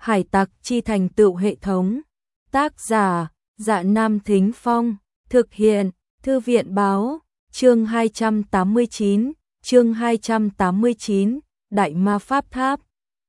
Hải tặc chi thành tựu hệ thống. Tác giả, Dạ Nam Thính Phong. Thực hiện, Thư viện báo. Chương 289, Đại Ma Pháp Tháp.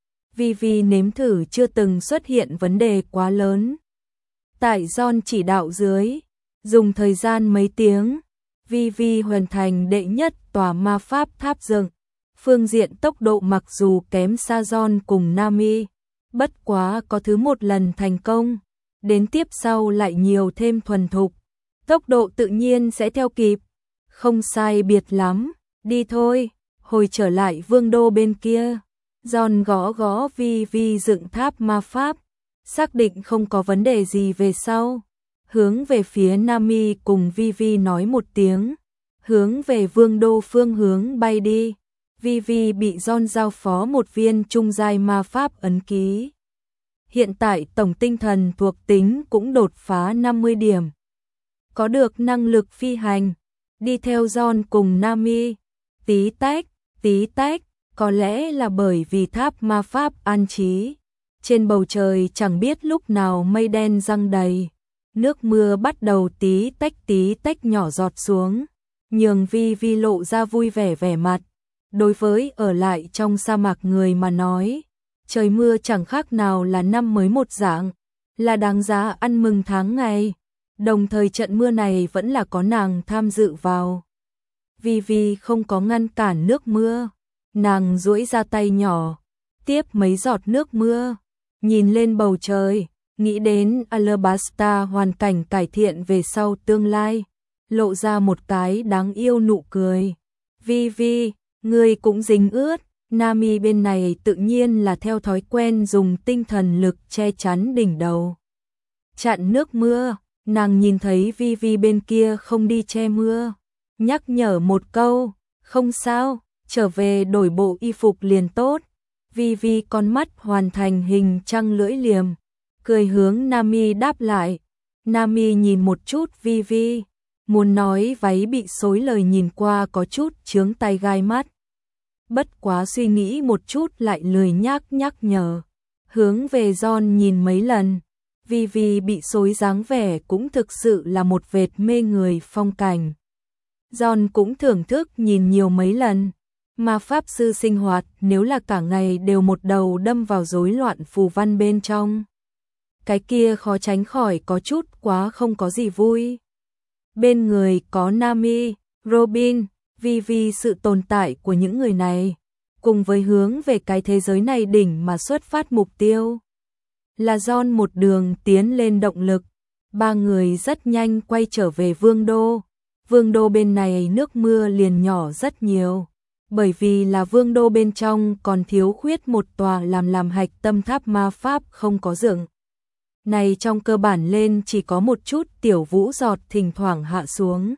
Vì nếm thử chưa từng xuất hiện vấn đề quá lớn. Tại John chỉ đạo dưới, dùng thời gian mấy tiếng, Vi hoàn thành đệ nhất tòa ma pháp tháp dựng. Phương diện tốc độ mặc dù kém xa John cùng Nami, bất quá có thứ một lần thành công, đến tiếp sau lại nhiều thêm thuần thục, tốc độ tự nhiên sẽ theo kịp. Không sai biệt lắm, đi thôi, hồi trở lại vương đô bên kia. John gõ Vi dựng tháp ma pháp, xác định không có vấn đề gì về sau, hướng về phía Nami cùng Vi nói một tiếng, hướng về vương đô phương hướng bay đi. Vi bị John giao phó một viên trung giai ma pháp ấn ký. Hiện tại tổng tinh thần thuộc tính cũng đột phá 50 điểm. Có được năng lực phi hành, đi theo John cùng Nami, tí tách, có lẽ là bởi vì tháp ma pháp an trí. Trên bầu trời chẳng biết lúc nào mây đen giăng đầy, nước mưa bắt đầu tí tách nhỏ giọt xuống, nhường Vi lộ ra vui vẻ vẻ mặt. Đối với ở lại trong sa mạc người mà nói, trời mưa chẳng khác nào là năm mới một dạng, là đáng giá ăn mừng tháng ngày. Đồng thời trận mưa này vẫn là có nàng tham dự vào. Vi không có ngăn cản nước mưa, nàng duỗi ra tay nhỏ, tiếp mấy giọt nước mưa, nhìn lên bầu trời, nghĩ đến Alabasta hoàn cảnh cải thiện về sau tương lai, lộ ra một cái đáng yêu nụ cười. Vi, ngươi cũng dính ướt. Nami bên này tự nhiên là theo thói quen dùng tinh thần lực che chắn đỉnh đầu, chặn nước mưa. Nàng nhìn thấy Vi bên kia không đi che mưa, nhắc nhở một câu, không sao, trở về đổi bộ y phục liền tốt. Vi con mắt hoàn thành hình trăng lưỡi liềm, cười hướng Nami đáp lại. Nami nhìn một chút Vi, muốn nói váy bị xối lời nhìn qua có chút chướng tay gai mắt. Bất quá suy nghĩ một chút lại lười nhắc nhở, hướng về John nhìn mấy lần. Vi bị xối dáng vẻ cũng thực sự là một vệt mê người phong cảnh. John cũng thưởng thức nhìn nhiều mấy lần. Ma pháp sư sinh hoạt nếu là cả ngày đều một đầu đâm vào rối loạn phù văn bên trong, cái kia khó tránh khỏi có chút quá không có gì vui. Bên người có Nami, Robin, Vi sự tồn tại của những người này, cùng với hướng về cái thế giới này đỉnh mà xuất phát mục tiêu, là John một đường tiến lên động lực. Ba người rất nhanh quay trở về vương đô. Vương đô bên này nước mưa liền nhỏ rất nhiều, bởi vì là vương đô bên trong còn thiếu khuyết một tòa làm hạch tâm tháp ma pháp không có dựng. Này trong cơ bản lên chỉ có một chút tiểu vũ giọt thỉnh thoảng hạ xuống.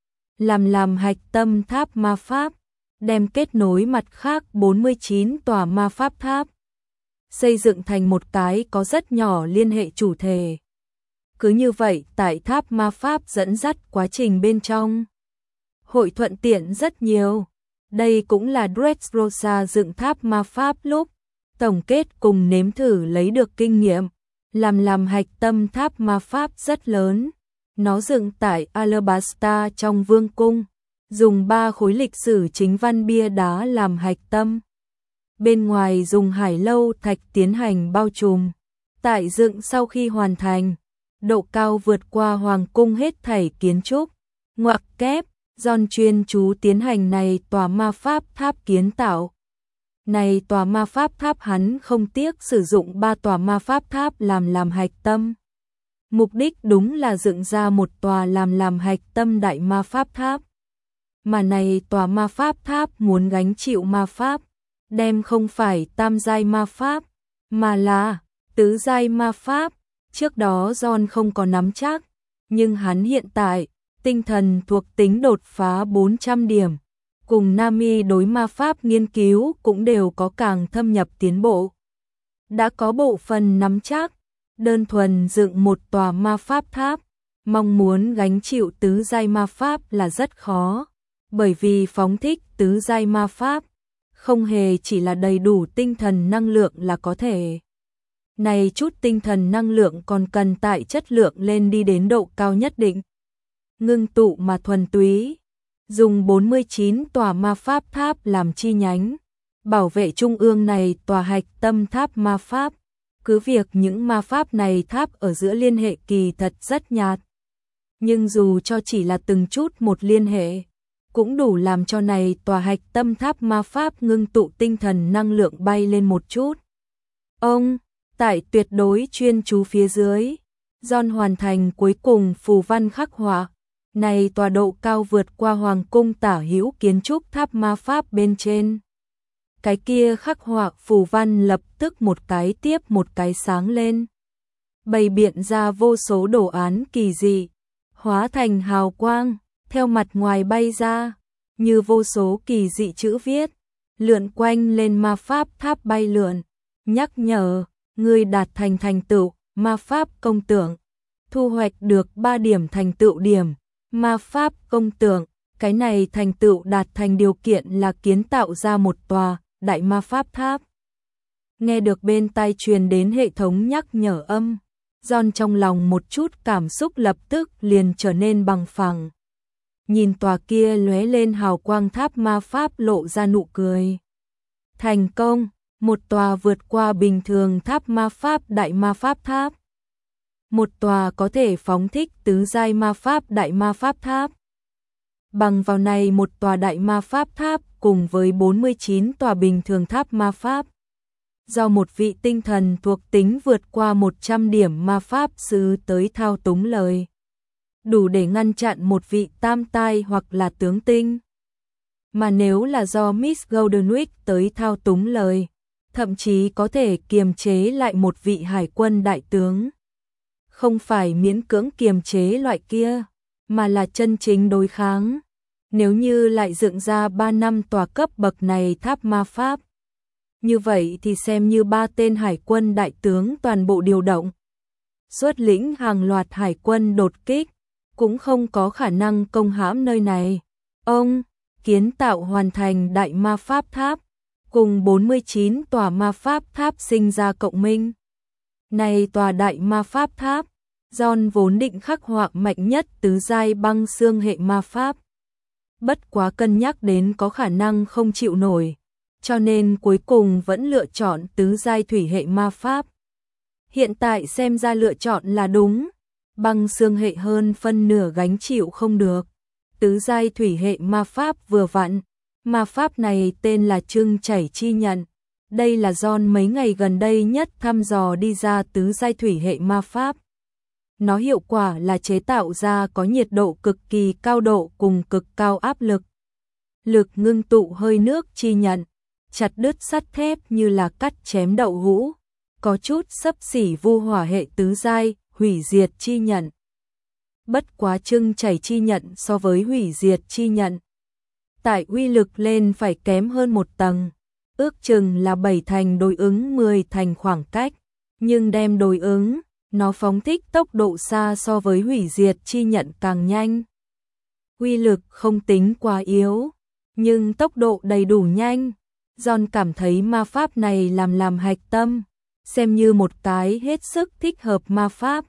Làm hạch tâm tháp ma pháp, đem kết nối mặt khác 49 tòa ma pháp tháp, xây dựng thành một cái có rất nhỏ liên hệ chủ thể. Cứ như vậy tại tháp ma pháp dẫn dắt quá trình bên trong, hội thuận tiện rất nhiều. Đây cũng là Dressrosa dựng tháp ma pháp lúc tổng kết cùng nếm thử lấy được kinh nghiệm. Làm hạch tâm tháp ma pháp rất lớn, nó dựng tại Alabasta trong vương cung, dùng 3 khối lịch sử chính văn bia đá làm hạch tâm. Bên ngoài dùng hải lâu thạch tiến hành bao trùm. Tại dựng sau khi hoàn thành, độ cao vượt qua hoàng cung hết thảy kiến trúc. Ngoặc kép, John chuyên chú tiến hành này tòa ma pháp tháp kiến tạo. Này tòa ma pháp tháp hắn không tiếc sử dụng 3 tòa ma pháp tháp làm hạch tâm. Mục đích đúng là dựng ra một tòa làm hạch tâm đại ma pháp tháp. Mà này tòa ma pháp tháp muốn gánh chịu ma pháp, đem không phải tam giai ma pháp, mà là tứ giai ma pháp. Trước đó John không có nắm chắc, nhưng hắn hiện tại tinh thần thuộc tính đột phá 400 điểm, cùng Nami đối ma pháp nghiên cứu cũng đều có càng thâm nhập tiến bộ. Đã có bộ phần nắm chắc, đơn thuần dựng một tòa ma pháp tháp, mong muốn gánh chịu tứ giai ma pháp là rất khó, bởi vì phóng thích tứ giai ma pháp không hề chỉ là đầy đủ tinh thần năng lượng là có thể Này chút tinh thần năng lượng còn cần tại chất lượng lên đi đến độ cao nhất định. Ngưng tụ mà thuần túy, dùng 49 tòa ma pháp tháp làm chi nhánh, bảo vệ trung ương này tòa hạch tâm tháp ma pháp. Cứ việc những ma pháp này tháp ở giữa liên hệ kỳ thật rất nhạt, nhưng dù cho chỉ là từng chút một liên hệ, cũng đủ làm cho này tòa hạch tâm tháp ma pháp ngưng tụ tinh thần năng lượng bay lên một chút. Ông, tại tuyệt đối chuyên chú phía dưới, John hoàn thành cuối cùng phù văn khắc họa. Này tòa độ cao vượt qua hoàng cung tả hữu kiến trúc tháp ma pháp bên trên. Cái kia khắc họa phù văn lập tức một cái tiếp một cái sáng lên, bày biện ra vô số đồ án kỳ dị, hóa thành hào quang, theo mặt ngoài bay ra, như vô số kỳ dị chữ viết, lượn quanh lên ma pháp tháp bay lượn, nhắc nhở, người đạt thành thành tựu, ma pháp công tưởng, thu hoạch được 3 điểm thành tựu điểm, ma pháp công tưởng, cái này thành tựu đạt thành điều kiện là kiến tạo ra một tòa đại ma pháp tháp. Nghe được bên tai truyền đến hệ thống nhắc nhở âm, John trong lòng một chút cảm xúc lập tức liền trở nên bằng phẳng. Nhìn tòa kia lóe lên hào quang tháp ma pháp lộ ra nụ cười. Thành công, một tòa vượt qua bình thường tháp ma pháp đại ma pháp tháp. Một tòa có thể phóng thích tứ giai ma pháp đại ma pháp tháp. Bằng vào này một tòa đại ma pháp tháp cùng với 49 tòa bình thường tháp ma pháp. Do một vị tinh thần thuộc tính vượt qua 100 điểm ma pháp sư tới thao túng lời, đủ để ngăn chặn một vị tam tai hoặc là tướng tinh. Mà nếu là do Miss Goldenwick tới thao túng lời, thậm chí có thể kiềm chế lại một vị hải quân đại tướng. Không phải miễn cưỡng kiềm chế loại kia, mà là chân chính đối kháng. Nếu như lại dựng ra 3 năm tòa cấp bậc này tháp ma pháp, như vậy thì xem như 3 tên hải quân đại tướng toàn bộ điều động, xuất lĩnh hàng loạt hải quân đột kích, cũng không có khả năng công hãm nơi này. Ông, kiến tạo hoàn thành đại ma pháp tháp, cùng 49 tòa ma pháp tháp sinh ra cộng minh. Này tòa đại ma pháp tháp, John vốn định khắc họa mạnh nhất tứ giai băng xương hệ ma pháp. Bất quá cân nhắc đến có khả năng không chịu nổi, cho nên cuối cùng vẫn lựa chọn tứ giai thủy hệ ma pháp. Hiện tại xem ra lựa chọn là đúng, băng xương hệ hơn phân nửa gánh chịu không được. Tứ giai thủy hệ ma pháp vừa vặn, ma pháp này tên là Trưng Chảy Chi Nhận. Đây là John mấy ngày gần đây nhất thăm dò đi ra tứ giai thủy hệ ma pháp. Nó hiệu quả là chế tạo ra có nhiệt độ cực kỳ cao độ cùng cực cao áp lực. Lực ngưng tụ hơi nước chi nhận, chặt đứt sắt thép như là cắt chém đậu hũ, có chút xấp xỉ vu hỏa hệ tứ giai, hủy diệt chi nhận. Bất quá Trưng Chảy Chi Nhận so với hủy diệt chi nhận, tại uy lực lên phải kém hơn một tầng, ước chừng là 7 thành đối ứng 10 thành khoảng cách, nhưng đem đối ứng, nó phóng thích tốc độ xa so với hủy diệt chi nhận càng nhanh. Uy lực không tính quá yếu, nhưng tốc độ đầy đủ nhanh. John cảm thấy ma pháp này làm hạch tâm, xem như một cái hết sức thích hợp ma pháp.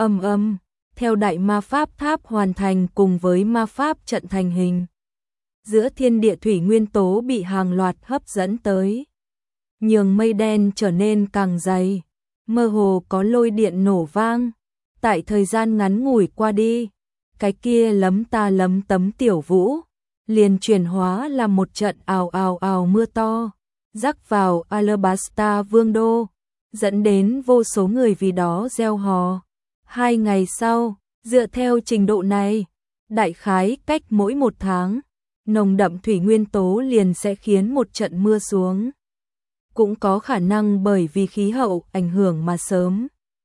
Theo đại ma pháp tháp hoàn thành cùng với ma pháp trận thành hình. Giữa thiên địa thủy nguyên tố bị hàng loạt hấp dẫn tới, nhường mây đen trở nên càng dày, mơ hồ có lôi điện nổ vang. Tại thời gian ngắn ngủi qua đi, cái kia lấm ta lấm tấm tiểu vũ liền chuyển hóa làm một trận ào ào ào mưa to, rắc vào Alabasta vương đô, dẫn đến vô số người vì đó reo hò. 2 ngày sau, dựa theo trình độ này, đại khái cách mỗi 1 tháng, nồng đậm thủy nguyên tố liền sẽ khiến một trận mưa xuống. Cũng có khả năng bởi vì khí hậu ảnh hưởng mà sớm.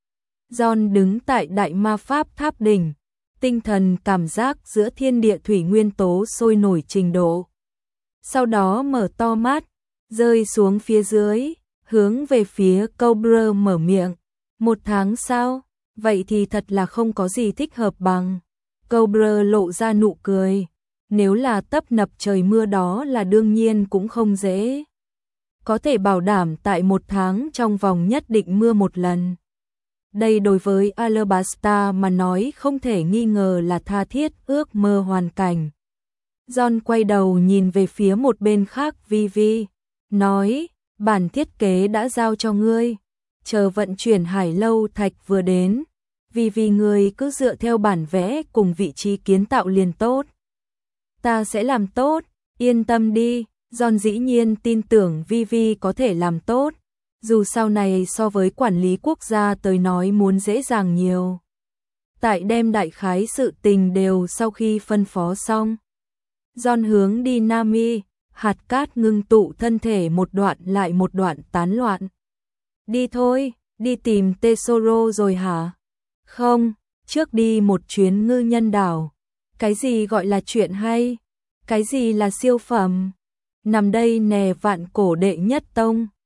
John đứng tại đại ma pháp tháp đỉnh, tinh thần cảm giác giữa thiên địa thủy nguyên tố sôi nổi trình độ. Sau đó mở to mắt, rơi xuống phía dưới, hướng về phía Cobra mở miệng. 1 tháng sau, vậy thì thật là không có gì thích hợp bằng. Cobra lộ ra nụ cười, nếu là tấp nập trời mưa đó là đương nhiên cũng không dễ. có thể bảo đảm tại 1 tháng trong vòng nhất định mưa một lần. Đây đối với Alabasta mà nói không thể nghi ngờ là tha thiết ước mơ hoàn cảnh. John quay đầu nhìn về phía một bên khác Vivi, nói, bản thiết kế đã giao cho ngươi, chờ vận chuyển Hải Lâu Thạch vừa đến, Vivi ngươi cứ dựa theo bản vẽ cùng vị trí kiến tạo liền tốt. Ta sẽ làm tốt, yên tâm đi. John dĩ nhiên tin tưởng Vivi có thể làm tốt, dù sau này so với quản lý quốc gia tới nói muốn dễ dàng nhiều. Tại đem đại khái sự tình đều sau khi phân phó xong, John hướng đi Nami, hạt cát ngưng tụ thân thể một đoạn lại một đoạn tán loạn. Đi thôi, đi tìm Tesoro rồi hả? Không, trước đi một chuyến ngư nhân đảo. Cái gì gọi là chuyện hay? Cái gì là siêu phẩm? Nằm đây nè vạn cổ đệ nhất tông.